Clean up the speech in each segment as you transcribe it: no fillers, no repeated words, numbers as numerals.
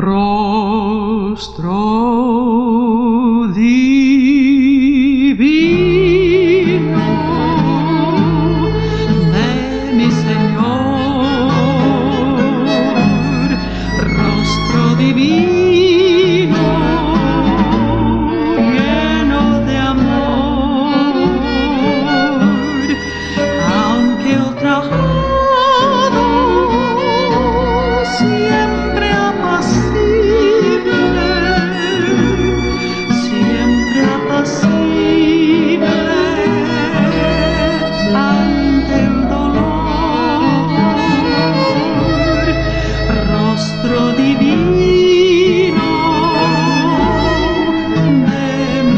Rostro divino de mi Señor, rostro divino lleno de amor, aunque ultrajado siempre apacible ante el dolor, rostro divino de mi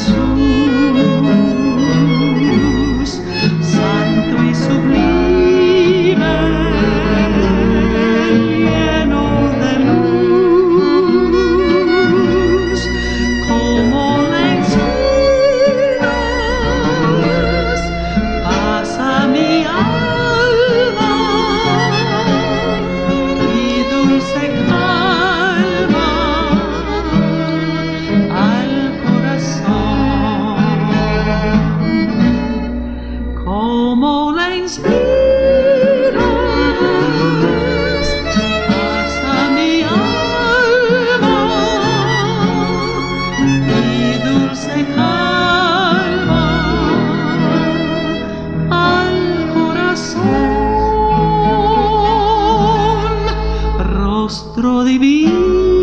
Jesús, santo y sublime, lleno de luz, como la inspiras, pasa mi alma y dulce calma al corazón, como la inspiras, pasa mi alma y dulce calma al corazón, rostro divino